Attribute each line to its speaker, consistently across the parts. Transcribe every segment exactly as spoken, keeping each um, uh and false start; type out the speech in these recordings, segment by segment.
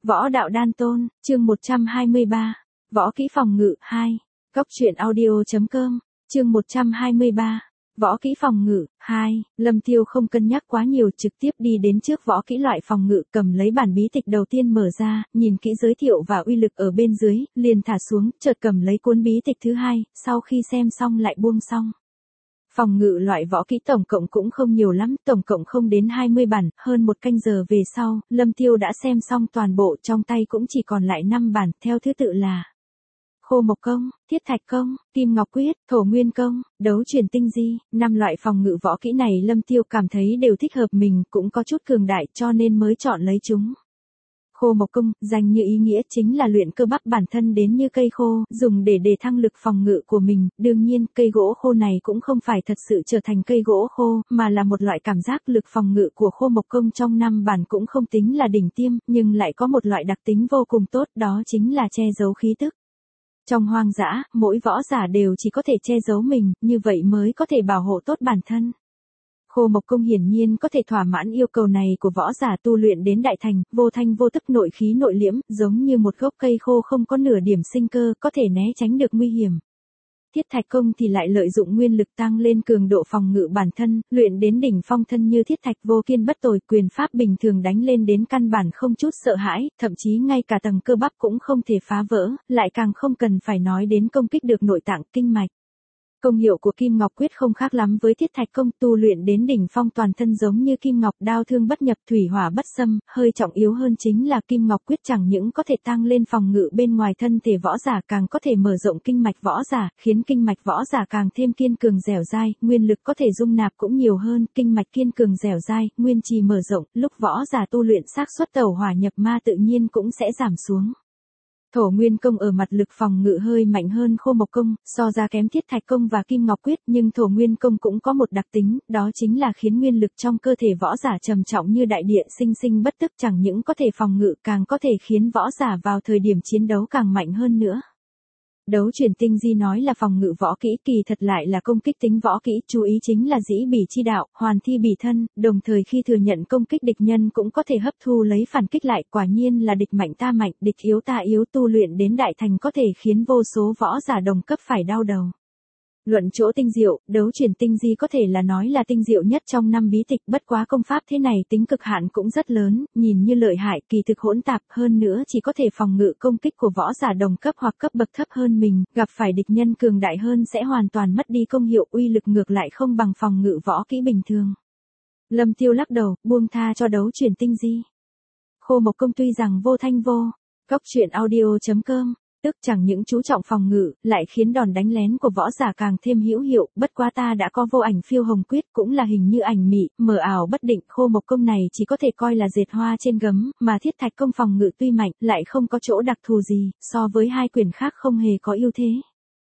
Speaker 1: Võ đạo đan tôn, chương một trăm hai mươi ba. Võ kỹ phòng ngự hai. Góc truyện audio.com, chương một trăm hai mươi ba. Võ kỹ phòng ngự hai. Lâm Tiêu không cân nhắc quá nhiều, trực tiếp đi đến trước võ kỹ loại phòng ngự, cầm lấy bản bí tịch đầu tiên mở ra, nhìn kỹ giới thiệu và uy lực ở bên dưới, liền thả xuống, chợt cầm lấy cuốn bí tịch thứ hai, sau khi xem xong lại buông xong. Phòng ngự loại võ kỹ tổng cộng cũng không nhiều lắm, tổng cộng không đến hai mươi bản, hơn một canh giờ về sau, Lâm Tiêu đã xem xong toàn bộ, trong tay cũng chỉ còn lại năm bản, theo thứ tự là Khô Mộc Công, Thiết Thạch Công, Kim Ngọc Quyết, Thổ Nguyên Công, Đấu Chuyển Tinh Di. Năm loại phòng ngự võ kỹ này Lâm Tiêu cảm thấy đều thích hợp mình, cũng có chút cường đại cho nên mới chọn lấy chúng. Khô Mộc Công, danh như ý nghĩa chính là luyện cơ bắp bản thân đến như cây khô, dùng để đề thăng lực phòng ngự của mình. Đương nhiên, cây gỗ khô này cũng không phải thật sự trở thành cây gỗ khô, mà là một loại cảm giác lực phòng ngự của Khô Mộc Công trong năm bản cũng không tính là đỉnh tiêm, nhưng lại có một loại đặc tính vô cùng tốt, đó chính là che giấu khí tức. Trong hoang dã, mỗi võ giả đều chỉ có thể che giấu mình, như vậy mới có thể bảo hộ tốt bản thân. Khô Mộc Công hiển nhiên có thể thỏa mãn yêu cầu này của võ giả tu luyện đến đại thành, vô thanh vô tức nội khí nội liễm, giống như một gốc cây khô không có nửa điểm sinh cơ, có thể né tránh được nguy hiểm. Thiết Thạch Công thì lại lợi dụng nguyên lực tăng lên cường độ phòng ngự bản thân, luyện đến đỉnh phong thân như thiết thạch vô kiên bất tồi, quyền pháp bình thường đánh lên đến căn bản không chút sợ hãi, thậm chí ngay cả tầng cơ bắp cũng không thể phá vỡ, lại càng không cần phải nói đến công kích được nội tạng kinh mạch. Công hiệu của Kim Ngọc Quyết không khác lắm với Thiết Thạch Công, tu luyện đến đỉnh phong toàn thân giống như kim ngọc, đao thương bất nhập, thủy hỏa bất xâm, hơi trọng yếu hơn chính là Kim Ngọc Quyết chẳng những có thể tăng lên phòng ngự bên ngoài thân thể võ giả, càng có thể mở rộng kinh mạch võ giả, khiến kinh mạch võ giả càng thêm kiên cường dẻo dai, nguyên lực có thể dung nạp cũng nhiều hơn, kinh mạch kiên cường dẻo dai, nguyên trì mở rộng, lúc võ giả tu luyện xác suất tẩu hỏa nhập ma tự nhiên cũng sẽ giảm xuống. Thổ Nguyên Công ở mặt lực phòng ngự hơi mạnh hơn Khô Mộc Công, so ra kém Thiết Thạch Công và Kim Ngọc Quyết, nhưng Thổ Nguyên Công cũng có một đặc tính, đó chính là khiến nguyên lực trong cơ thể võ giả trầm trọng như đại địa, sinh sinh bất tức, chẳng những có thể phòng ngự, càng có thể khiến võ giả vào thời điểm chiến đấu càng mạnh hơn nữa. Đấu Chuyển Tinh Di nói là phòng ngự võ kỹ, kỳ thật lại là công kích tính võ kỹ, chú ý chính là dĩ bỉ chi đạo, hoàn thi bỉ thân, đồng thời khi thừa nhận công kích địch nhân cũng có thể hấp thu lấy phản kích lại, quả nhiên là địch mạnh ta mạnh, địch yếu ta yếu, tu luyện đến đại thành có thể khiến vô số võ giả đồng cấp phải đau đầu. Luận chỗ tinh diệu, Đấu Chuyển Tinh Di có thể là nói là tinh diệu nhất trong năm bí tịch, bất quá công pháp thế này tính cực hạn cũng rất lớn, nhìn như lợi hại, kỳ thực hỗn tạp, hơn nữa chỉ có thể phòng ngự công kích của võ giả đồng cấp hoặc cấp bậc thấp hơn mình, gặp phải địch nhân cường đại hơn sẽ hoàn toàn mất đi công hiệu, uy lực ngược lại không bằng phòng ngự võ kỹ bình thường. Lâm Tiêu lắc đầu, buông tha cho Đấu Chuyển Tinh Di. Khô Mộc Công tuy rằng vô thanh vô, góc truyện audio.com, tức chẳng những chú trọng phòng ngự, lại khiến đòn đánh lén của võ giả càng thêm hữu hiệu, bất quá ta đã có Vô Ảnh Phiêu Hồng Quyết, cũng là hình như ảnh mị, mờ ảo bất định, Khô Mộc Công này chỉ có thể coi là dệt hoa trên gấm, mà Thiết Thạch Công phòng ngự tuy mạnh, lại không có chỗ đặc thù gì, so với hai quyền khác không hề có ưu thế.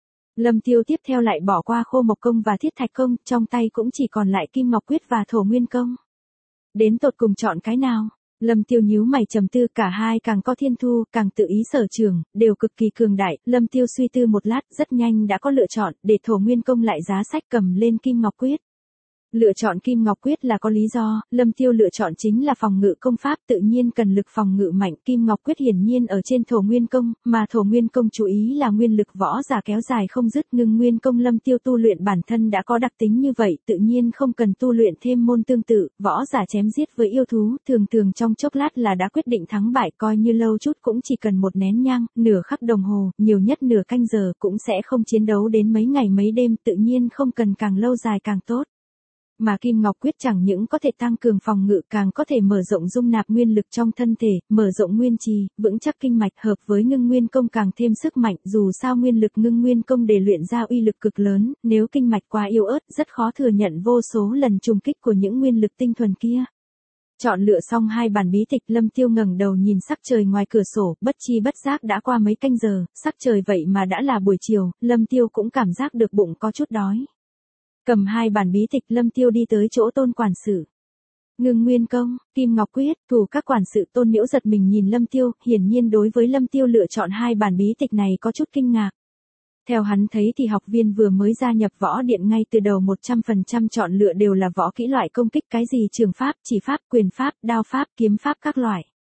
Speaker 1: Lâm Tiêu tiếp theo lại bỏ qua Khô Mộc Công và Thiết Thạch Công, trong tay cũng chỉ còn lại Kim Ngọc Quyết và Thổ Nguyên Công. Đến tột cùng chọn cái nào? Lâm Tiêu nhíu mày trầm tư, cả hai càng có thiên thu, càng tự ý sở trường, đều cực kỳ cường đại. Lâm Tiêu suy tư một lát, rất nhanh đã có lựa chọn, để Thổ Nguyên Công lại giá sách cầm lên Kim Ngọc Quyết. Lựa chọn Kim Ngọc Quyết là có lý do, Lâm Tiêu lựa chọn chính là phòng ngự công pháp, tự nhiên cần lực phòng ngự mạnh, Kim Ngọc Quyết hiển nhiên ở trên Thổ Nguyên Công, mà Thổ Nguyên Công chú ý là nguyên lực võ giả kéo dài không dứt, ngưng nguyên công Lâm Tiêu tu luyện bản thân đã có đặc tính như vậy, tự nhiên không cần tu luyện thêm môn tương tự, võ giả chém giết với yêu thú, thường thường trong chốc lát là đã quyết định thắng bại, coi như lâu chút cũng chỉ cần một nén nhang, nửa khắc đồng hồ, nhiều nhất nửa canh giờ, cũng sẽ không chiến đấu đến mấy ngày mấy đêm, tự nhiên không cần càng lâu dài càng tốt. Mà Kim Ngọc Quyết chẳng những có thể tăng cường phòng ngự, càng có thể mở rộng dung nạp nguyên lực trong thân thể, mở rộng nguyên trì, vững chắc kinh mạch, hợp với ngưng nguyên công càng thêm sức mạnh, dù sao nguyên lực ngưng nguyên công để luyện ra uy lực cực lớn, nếu kinh mạch quá yếu ớt, rất khó thừa nhận vô số lần trùng kích của những nguyên lực tinh thuần kia. Chọn lựa xong hai bản bí tịch, Lâm Tiêu ngẩng đầu nhìn sắc trời ngoài cửa sổ, bất chi bất giác đã qua mấy canh giờ, sắc trời vậy mà đã là buổi chiều, Lâm Tiêu cũng cảm giác được bụng có chút đói. Cầm hai bản bí tịch, Lâm Tiêu đi tới chỗ Tôn quản sự. Ngưng Nguyên Công, Kim Ngọc Quyết, thủ các quản sự. Tôn Miễu giật mình nhìn Lâm Tiêu, hiển nhiên đối với Lâm Tiêu lựa chọn hai bản bí tịch này có chút kinh ngạc. Theo hắn thấy thì học viên vừa mới gia nhập võ điện ngay từ đầu một trăm phần trăm chọn lựa đều là võ kỹ loại công kích, cái gì trường pháp, chỉ pháp, quyền pháp, đao pháp, kiếm pháp các loại.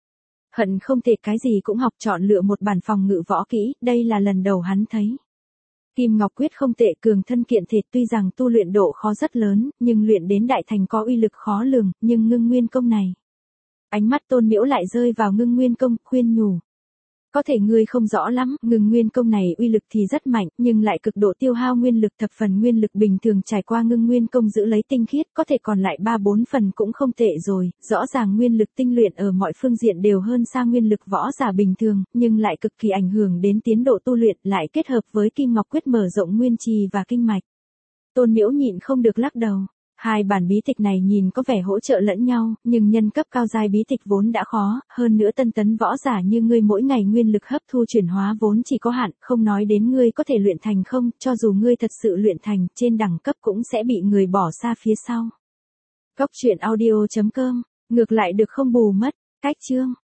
Speaker 1: Hận không thể cái gì cũng học, chọn lựa một bản phòng ngự võ kỹ, đây là lần đầu hắn thấy. Kim Ngọc Quyết không tệ, cường thân kiện thể, tuy rằng tu luyện độ khó rất lớn, nhưng luyện đến đại thành có uy lực khó lường, nhưng Ngưng Nguyên Công này. Ánh mắt Tôn Miễu lại rơi vào Ngưng Nguyên Công, khuyên nhủ. Có thể ngươi không rõ lắm, Ngưng Nguyên Công này uy lực thì rất mạnh, nhưng lại cực độ tiêu hao nguyên lực, thập phần nguyên lực bình thường trải qua Ngưng Nguyên Công giữ lấy tinh khiết, có thể còn lại ba bốn phần cũng không tệ rồi, rõ ràng nguyên lực tinh luyện ở mọi phương diện đều hơn xa nguyên lực võ giả bình thường, nhưng lại cực kỳ ảnh hưởng đến tiến độ tu luyện, lại kết hợp với Kim Ngọc Quyết mở rộng nguyên trì và kinh mạch. Tôn Miễu nhịn không được lắc đầu. Hai bản bí tịch này nhìn có vẻ hỗ trợ lẫn nhau, nhưng nhân cấp cao giai bí tịch vốn đã khó, hơn nữa tân tấn võ giả như ngươi mỗi ngày nguyên lực hấp thu chuyển hóa vốn chỉ có hạn, không nói đến ngươi có thể luyện thành không, cho dù ngươi thật sự luyện thành, trên đẳng cấp cũng sẽ bị người bỏ xa phía sau. Cốc truyện audio chấm com, ngược lại được không bù mất, cách chương.